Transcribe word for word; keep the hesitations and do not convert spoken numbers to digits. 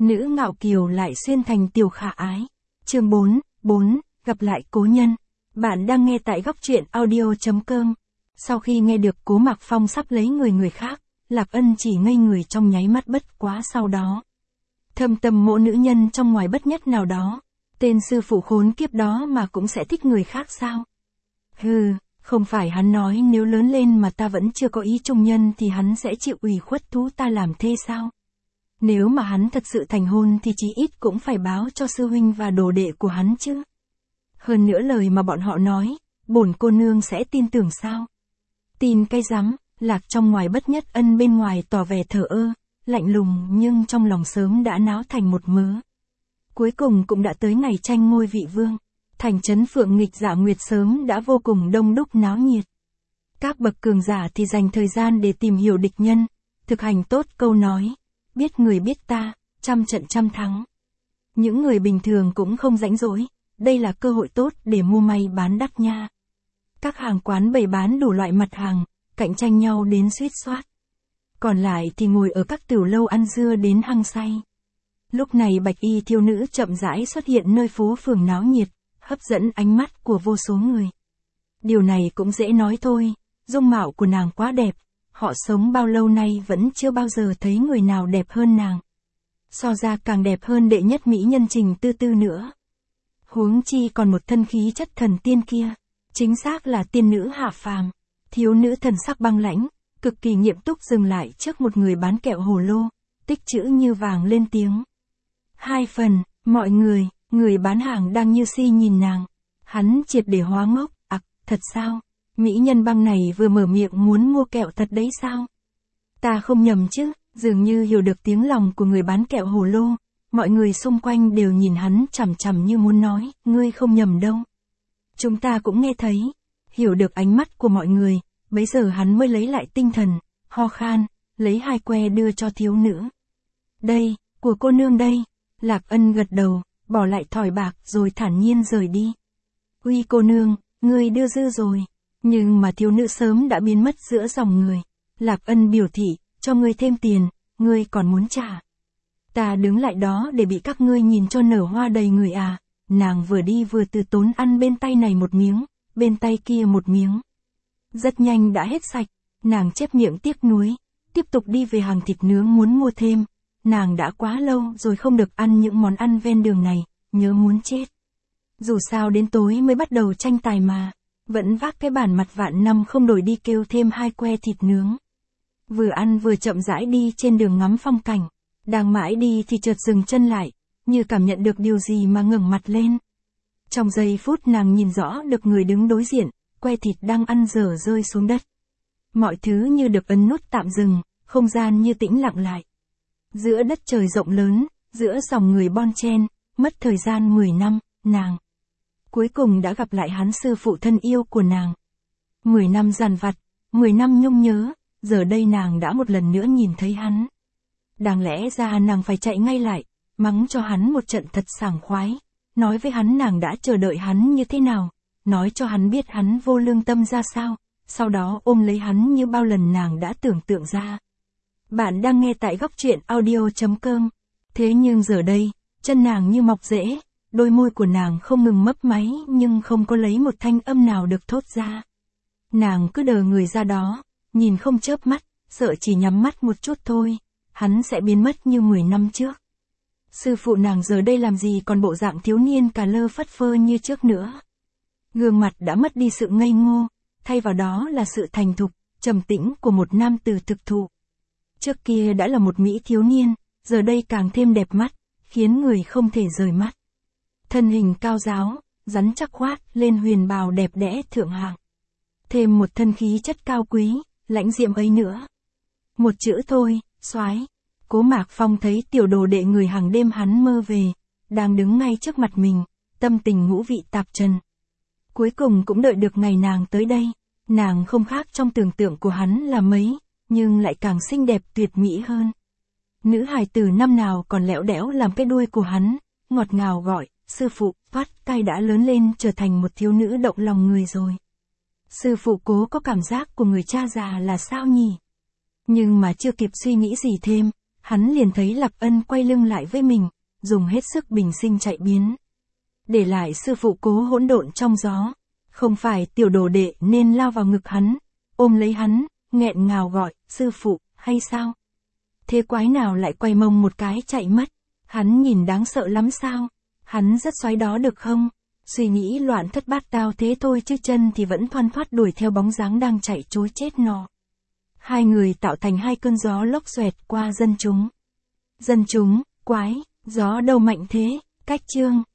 nữ ngạo kiều lại xuyên thành tiểu khả ái. Chương bốn, bốn, gặp lại cố nhân. Bạn đang nghe tại góc truyện audio chấm com. Sau khi nghe được Cố Mạc Phong sắp lấy người người khác, Lạc Ân chỉ ngây người trong nháy mắt, bất quá sau đó. Thâm tâm mộ nữ nhân trong ngoài bất nhất nào đó. Tên sư phụ khốn kiếp đó mà cũng sẽ thích người khác sao? Hừ, không phải hắn nói nếu lớn lên mà ta vẫn chưa có ý trung nhân thì hắn sẽ chịu ủy khuất thú ta làm thê sao? Nếu mà hắn thật sự thành hôn thì chí ít cũng phải báo cho sư huynh và đồ đệ của hắn chứ. Hơn nữa lời mà bọn họ nói, bổn cô nương sẽ tin tưởng sao? Tin cái rắm, Lạc trong ngoài bất nhất ân bên ngoài tỏ vẻ thờ ơ, lạnh lùng nhưng trong lòng sớm đã náo thành một mớ. Cuối cùng cũng đã tới ngày tranh ngôi vị vương. Thành trấn Phượng Nghịch Dạ Nguyệt sớm đã vô cùng đông đúc náo nhiệt. Các bậc cường giả thì dành thời gian để tìm hiểu địch nhân, thực hành tốt câu nói, biết người biết ta, trăm trận trăm thắng. Những người bình thường cũng không rảnh rỗi, đây là cơ hội tốt để mua may bán đắt nha. Các hàng quán bày bán đủ loại mặt hàng, cạnh tranh nhau đến suýt soát. Còn lại thì ngồi ở các tiểu lâu ăn dưa đến hăng say. Lúc này bạch y thiếu nữ chậm rãi xuất hiện nơi phố phường náo nhiệt, hấp dẫn ánh mắt của vô số người. Điều này cũng dễ nói thôi, dung mạo của nàng quá đẹp, họ sống bao lâu nay vẫn chưa bao giờ thấy người nào đẹp hơn nàng. So ra càng đẹp hơn đệ nhất mỹ nhân Trình Tư Tư nữa. Huống chi còn một thân khí chất thần tiên kia, chính xác là tiên nữ hạ phàm. Thiếu nữ thần sắc băng lãnh, cực kỳ nghiêm túc dừng lại trước một người bán kẹo hồ lô, tích chữ như vàng lên tiếng. Hai phần, mọi người, người bán hàng đang như si nhìn nàng. Hắn triệt để hóa ngốc, ặc, thật sao? Mỹ nhân băng này vừa mở miệng muốn mua kẹo thật đấy sao? Ta không nhầm chứ, dường như hiểu được tiếng lòng của người bán kẹo hồ lô. Mọi người xung quanh đều nhìn hắn chằm chằm như muốn nói, ngươi không nhầm đâu. Chúng ta cũng nghe thấy, hiểu được ánh mắt của mọi người, bấy giờ hắn mới lấy lại tinh thần, ho khan, lấy hai que đưa cho thiếu nữ. Đây, của cô nương đây. Lạc Ân gật đầu, bỏ lại thỏi bạc rồi thản nhiên rời đi. Uy cô nương, ngươi đưa dư rồi. Nhưng mà thiếu nữ sớm đã biến mất giữa dòng người. Lạc Ân biểu thị, cho ngươi thêm tiền, ngươi còn muốn trả. Ta đứng lại đó để bị các ngươi nhìn cho nở hoa đầy người à. Nàng vừa đi vừa từ tốn ăn bên tay này một miếng, bên tay kia một miếng. Rất nhanh đã hết sạch, nàng chép miệng tiếc nuối, tiếp tục đi về hàng thịt nướng muốn mua thêm. Nàng đã quá lâu rồi không được ăn những món ăn ven đường này, nhớ muốn chết. Dù sao đến tối mới bắt đầu tranh tài mà, vẫn vác cái bản mặt vạn năm không đổi đi kêu thêm hai que thịt nướng. Vừa ăn vừa chậm rãi đi trên đường ngắm phong cảnh, đang mãi đi thì chợt dừng chân lại, như cảm nhận được điều gì mà ngẩng mặt lên. Trong giây phút nàng nhìn rõ được người đứng đối diện, que thịt đang ăn dở rơi xuống đất. Mọi thứ như được ấn nút tạm dừng, không gian như tĩnh lặng lại. Giữa đất trời rộng lớn, giữa dòng người bon chen, mất thời gian mười năm, nàng cuối cùng đã gặp lại hắn sư phụ thân yêu của nàng. mười năm dằn vặt, mười năm nhung nhớ, giờ đây nàng đã một lần nữa nhìn thấy hắn. Đáng lẽ ra nàng phải chạy ngay lại, mắng cho hắn một trận thật sảng khoái, nói với hắn nàng đã chờ đợi hắn như thế nào, nói cho hắn biết hắn vô lương tâm ra sao, sau đó ôm lấy hắn như bao lần nàng đã tưởng tượng ra. Bạn đang nghe tại góc truyện audio chấm com. Thế nhưng giờ đây, chân nàng như mọc rễ, đôi môi của nàng không ngừng mấp máy nhưng không có lấy một thanh âm nào được thốt ra. Nàng cứ đờ người ra đó, nhìn không chớp mắt, sợ chỉ nhắm mắt một chút thôi, hắn sẽ biến mất như mười năm trước. Sư phụ nàng giờ đây làm gì còn bộ dạng thiếu niên cà lơ phất phơ như trước nữa. Gương mặt đã mất đi sự ngây ngô, thay vào đó là sự thành thục, trầm tĩnh của một nam tử thực thụ. Trước kia đã là một mỹ thiếu niên, giờ đây càng thêm đẹp mắt, khiến người không thể rời mắt. Thân hình cao ráo, rắn chắc khoát lên huyền bào đẹp đẽ thượng hạng. Thêm một thân khí chất cao quý, lãnh diệm ấy nữa. Một chữ thôi, soái. Cố Mạc Phong thấy tiểu đồ đệ người hàng đêm hắn mơ về, đang đứng ngay trước mặt mình, tâm tình ngũ vị tạp trần. Cuối cùng cũng đợi được ngày nàng tới đây, nàng không khác trong tưởng tượng của hắn là mấy, nhưng lại càng xinh đẹp tuyệt mỹ hơn. Nữ hài tử năm nào còn lẽo đẽo làm cái đuôi của hắn, ngọt ngào gọi, sư phụ, thoát cai đã lớn lên trở thành một thiếu nữ động lòng người rồi. Sư phụ Cố có cảm giác của người cha già là sao nhỉ? Nhưng mà chưa kịp suy nghĩ gì thêm, hắn liền thấy Lạc Ân quay lưng lại với mình, dùng hết sức bình sinh chạy biến. Để lại sư phụ cố hỗn độn trong gió. Không phải tiểu đồ đệ nên lao vào ngực hắn, ôm lấy hắn, nghẹn ngào gọi, sư phụ, hay sao? Thế quái nào lại quay mông một cái chạy mất? Hắn nhìn đáng sợ lắm sao? Hắn rất xoáy đó được không? Suy nghĩ loạn thất bát tao thế thôi chứ chân thì vẫn thoăn thoắt đuổi theo bóng dáng đang chạy trối chết nọ. Hai người tạo thành hai cơn gió lốc xoẹt qua dân chúng. Dân chúng, quái, gió đâu mạnh thế, cách chương.